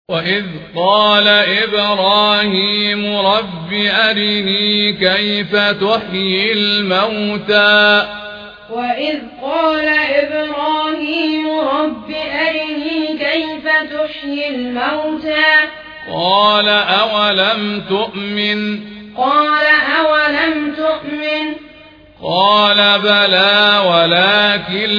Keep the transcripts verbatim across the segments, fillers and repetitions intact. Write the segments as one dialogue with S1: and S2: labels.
S1: وإذ قال إبراهيم رب أرني كيف تحيي الموتى
S2: وإذ قال إبراهيم رب أرني كيف تحيي الموتى
S1: قال أولم تؤمن
S2: قال أولم تؤمن
S1: قال بلى ولكن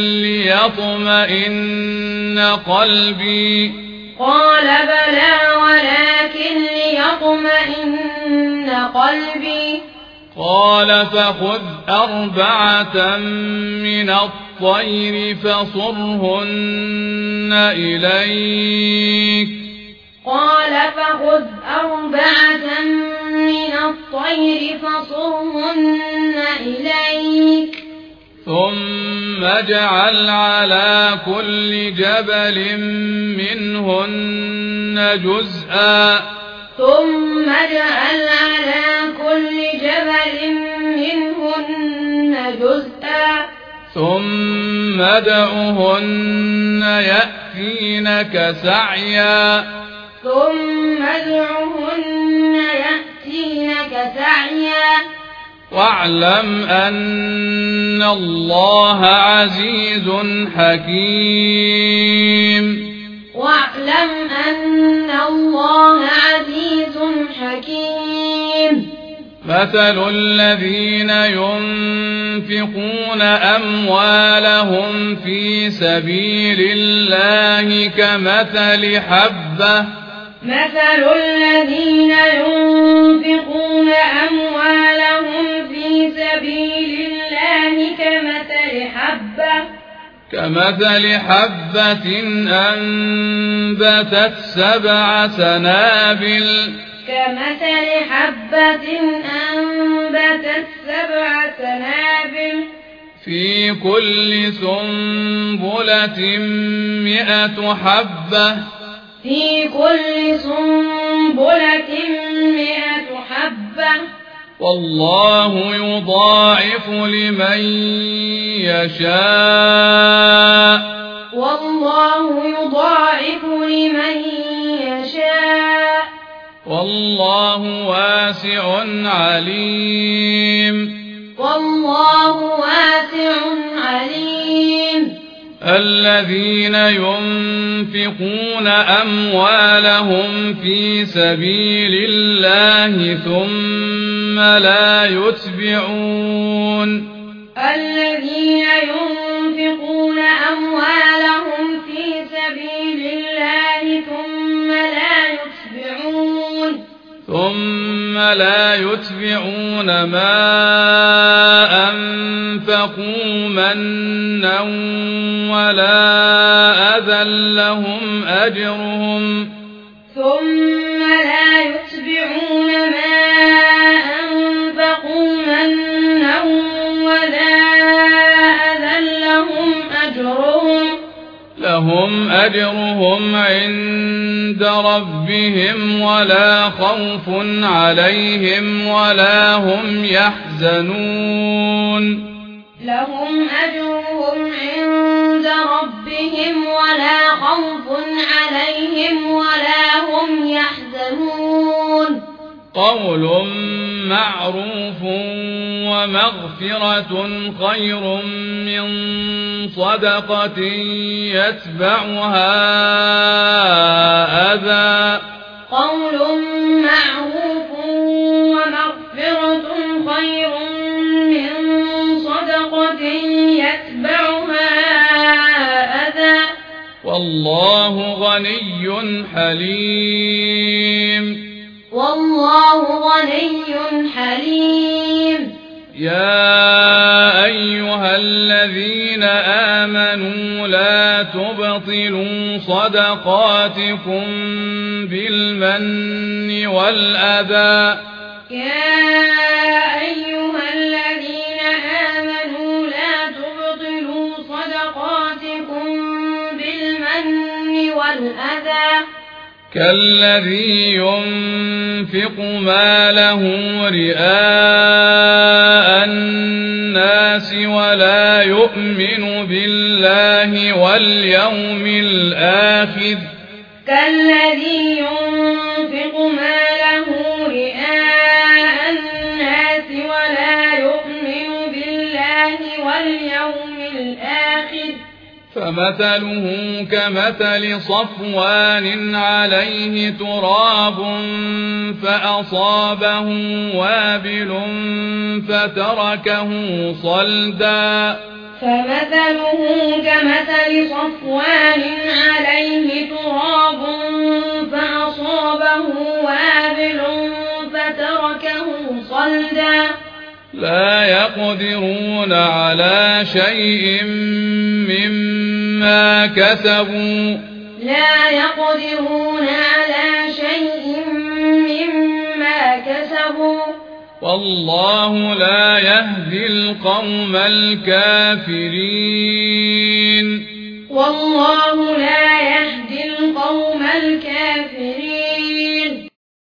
S1: ليطمئن قلبي
S2: قال بلى ولكن ليطمئن قلبي
S1: قال فخذ أربعة من الطير فصرهن إليك
S2: قال فخذ أربعة من الطير فصرهن إليك
S1: ثم اجعل على كل جبل منهن جزءا
S2: ثم اجعل على كل جبل منهن جزءا
S1: ثم ادعهن يأتينك سعيا
S2: ثم ادعهن يأتينك سعيا
S1: واعلم أن الله عزيز حكيم
S2: واعلم أن الله عزيز حكيم
S1: مثل الذين ينفقون أموالهم في سبيل الله كمثل حبة
S2: مثل الذين ينفقون أموالهم في سبيل الله كمثل حبة
S1: كمثل حبة أنبتت سبع سنابل
S2: كمثل حبة أنبتت سبع سنابل
S1: في كل سنبلة مئة حبة
S2: في كل سنبلة مئة حبة
S1: والله يضاعف لمن يشاء
S2: والله يضاعف لمن يشاء
S1: والله واسع عليم
S2: والله واسع عليم
S1: الذين ينفقون أموالهم في سبيل الله ثم لا يتبعون
S2: الذين ينفقون أموالهم في سبيل الله ثم لا يتبعون
S1: ثم لا يتبعون ما أنفقوا منا ولا أذى لهم أجرهم
S2: ثم لا يتبعون ما أنفقوا منا ولا أذى لهم أجرهم
S1: لهم أجرهم عند ربهم ولا خوف عليهم ولا هم يحزنون
S2: لهم أجرهم عند ربهم ولا خوف عليهم ولا هم يحزنون
S1: قول معروف ومغفرة خير من صدقة يتبعها أذى
S2: قول معروف ومغفرة خير من صدقة يتبعها أذى
S1: والله غني حليم
S2: والله غني حليم
S1: يا أيها الذين آمنوا لا تبطلوا صدقاتكم بالمن والأذى
S2: يا أيها الذين آمنوا لا تبطلوا صدقاتكم بالمن والأذى
S1: كالذي ينفق ماله رئاء الناس ولا يؤمن بالله واليوم الآخر
S2: كالذي
S1: فمثله كمثل صفوان عليه تراب فأصابه وابل فتركه صلدا
S2: فمثله كمثل صفوان عليه تراب فأصابه وابل فتركه صلدا
S1: لا يقدرون على شيء مما كسبوا
S2: لا يقدرون على شيء مما كسبوا
S1: والله لا يهدي القوم الكافرين
S2: والله لا يهدي القوم الكافرين